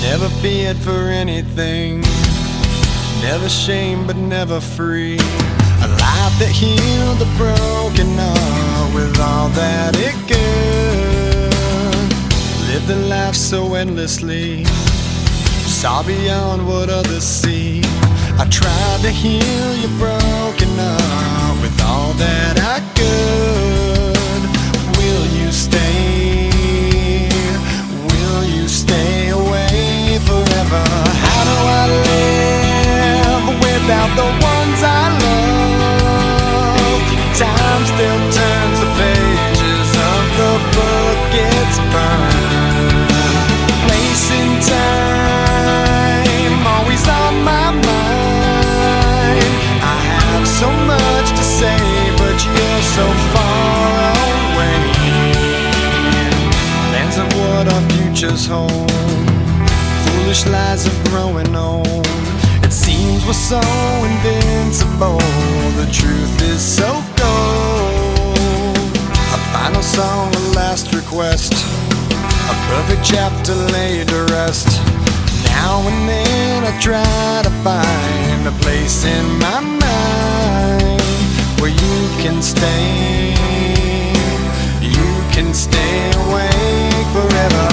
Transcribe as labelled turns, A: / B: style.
A: Never feared for anything, never shame but never free. A life that healed the broken heart with all that it could. Lived a life so endlessly, saw beyond what others see. I tried to heal your broken heart with all that I could. Will you stay? Will you stay away forever? How do I live without the ones I love? Time still turns the pages of the book it's burned. Place in time, always on my mind. I have so much to say, but you're so far away. Lands of what our futures hold, foolish lies of growing old. It seems we're so invincible, the truth is so cold. A final song, a last request, a perfect chapter laid to rest. Now and then I try to find a place in my mind where you can stay awake forever.